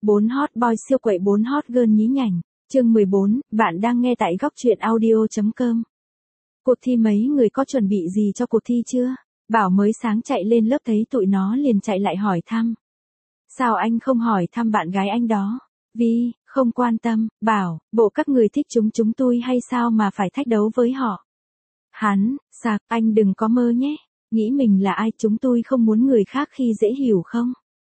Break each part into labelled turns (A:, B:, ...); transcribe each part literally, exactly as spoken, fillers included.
A: bốn hot boy siêu quậy bốn hot girl nhí nhảnh. Chương mười bốn, bạn đang nghe tại góc truyện audio chấm com. Cuộc thi mấy người có chuẩn bị gì cho cuộc thi chưa? Bảo mới sáng chạy lên lớp thấy tụi nó liền chạy lại hỏi thăm. Sao anh không hỏi thăm bạn gái anh đó? Vi, không quan tâm, Bảo, bộ các người thích chúng chúng tôi hay sao mà phải thách đấu với họ? Hắn, sạc, anh đừng có mơ nhé, nghĩ mình là ai, chúng tôi không muốn người khác khi dễ hiểu không?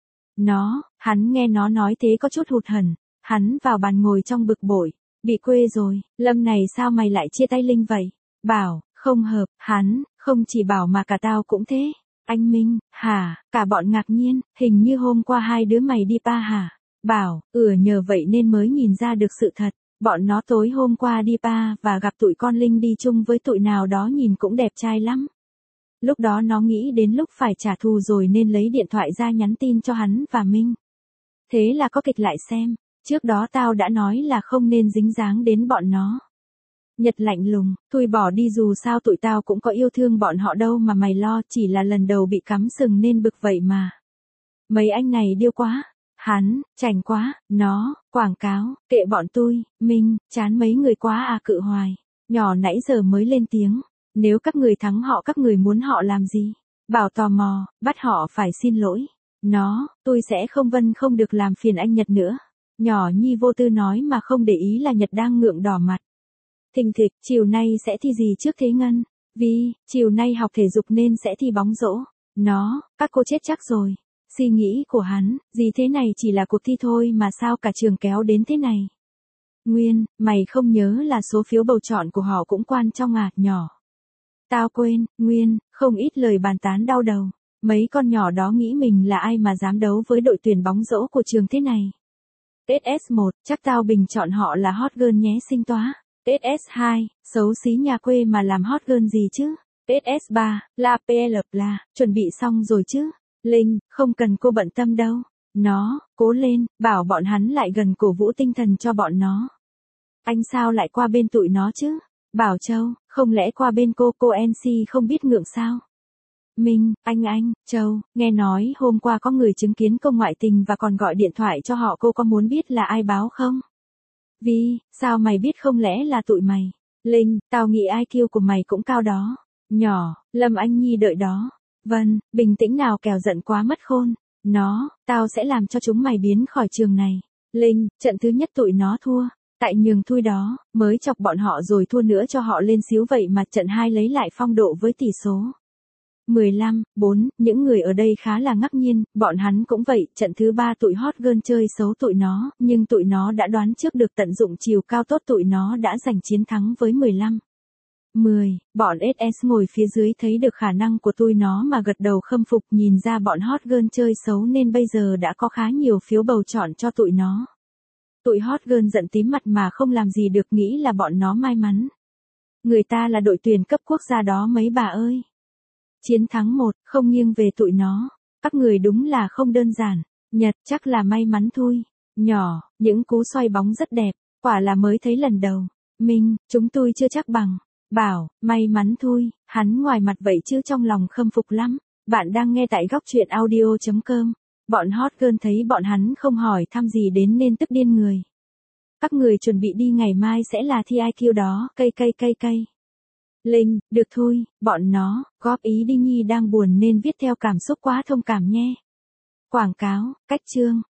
A: Nó, hắn nghe nó nói thế có chút hụt hẫng, hắn vào bàn ngồi trong bực bội, bị quê rồi, Lâm này sao mày lại chia tay Linh vậy? Bảo, không hợp, hắn, không chỉ Bảo mà cả tao cũng thế. Anh Minh, hả, cả bọn ngạc nhiên, hình như hôm qua hai đứa mày đi pa hả? Bảo, ừ nhờ vậy nên mới nhìn ra được sự thật, bọn nó tối hôm qua đi pa và gặp tụi con Linh đi chung với tụi nào đó nhìn cũng đẹp trai lắm. Lúc đó nó nghĩ đến lúc phải trả thù rồi nên lấy điện thoại ra nhắn tin cho hắn và Minh. Thế là có kịch lại xem, trước đó tao đã nói là không nên dính dáng đến bọn nó. Nhật lạnh lùng, thôi bỏ đi dù sao tụi tao cũng có yêu thương bọn họ đâu mà mày lo, chỉ là lần đầu bị cắm sừng nên bực vậy mà. Mấy anh này điêu quá, hắn, chảnh quá, nó, quảng cáo, kệ bọn tôi, Minh, chán mấy người quá à cự hoài. Nhỏ nãy giờ mới lên tiếng, nếu các người thắng họ các người muốn họ làm gì? Bảo tò mò, bắt họ phải xin lỗi. Nó, tôi sẽ không vân không được làm phiền anh Nhật nữa. Nhỏ nhi vô tư nói mà không để ý là Nhật đang ngượng đỏ mặt. Thình thịch, chiều nay sẽ thi gì trước thế Ngân? Vi, chiều nay học thể dục nên sẽ thi bóng rổ. Nó, các cô chết chắc rồi. Suy nghĩ của hắn, gì thế này chỉ là cuộc thi thôi mà sao cả trường kéo đến thế này? Nguyên, mày không nhớ là số phiếu bầu chọn của họ cũng quan trọng à, nhỏ. Tao quên, Nguyên, không ít lời bàn tán đau đầu. Mấy con nhỏ đó nghĩ mình là ai mà dám đấu với đội tuyển bóng rổ của trường thế này. ét ét một, chắc tao bình chọn họ là hot girl nhé sinh toá. ét ét hai, xấu xí nhà quê mà làm hot girl gì chứ? ét ét ba, la pê lờ là, chuẩn bị xong rồi chứ? Linh, không cần cô bận tâm đâu. Nó, cố lên, bảo bọn hắn lại gần cổ vũ tinh thần cho bọn nó. Anh sao lại qua bên tụi nó chứ? Bảo Châu, không lẽ qua bên cô cô en xê không biết ngượng sao? Minh, anh anh, Châu, nghe nói hôm qua có người chứng kiến cô ngoại tình và còn gọi điện thoại cho họ, cô có muốn biết là ai báo không? Vi, sao mày biết không lẽ là tụi mày? Linh, tao nghĩ i kiu của mày cũng cao đó. Nhỏ, Lâm Anh Nhi đợi đó. Vâng, bình tĩnh nào kẻo giận quá mất khôn. Nó, tao sẽ làm cho chúng mày biến khỏi trường này. Linh, trận thứ nhất tụi nó thua. Tại nhường thui đó, mới chọc bọn họ rồi thua nữa cho họ lên xíu vậy mà trận hai lấy lại phong độ với tỷ số mười lăm bốn, những người ở đây khá là ngạc nhiên, bọn hắn cũng vậy, trận thứ ba tụi hot girl chơi xấu tụi nó, nhưng tụi nó đã đoán trước được tận dụng chiều cao tốt tụi nó đã giành chiến thắng với mười lăm mười, bọn ét ét ngồi phía dưới thấy được khả năng của tụi nó mà gật đầu khâm phục, nhìn ra bọn hot girl chơi xấu nên bây giờ đã có khá nhiều phiếu bầu chọn cho tụi nó. Tụi hot girl giận tím mặt mà không làm gì được, nghĩ là bọn nó may mắn. Người ta là đội tuyển cấp quốc gia đó mấy bà ơi. Chiến thắng một, không nghiêng về tụi nó. Các người đúng là không đơn giản. Nhật, chắc là may mắn thôi. Nhỏ, những cú xoay bóng rất đẹp, quả là mới thấy lần đầu. Minh, chúng tôi chưa chắc bằng. Bảo, may mắn thôi, hắn ngoài mặt vậy chứ trong lòng khâm phục lắm. Bạn đang nghe tại góc truyện audio chấm com. Bọn hot girl thấy bọn hắn không hỏi thăm gì đến nên tức điên người. Các người chuẩn bị đi ngày mai sẽ là thi i kiu đó, cây cây cây cây. Linh, được thôi, bọn nó, góp ý đi Nhi đang buồn nên viết theo cảm xúc quá thông cảm nhé. Quảng cáo, cách chương,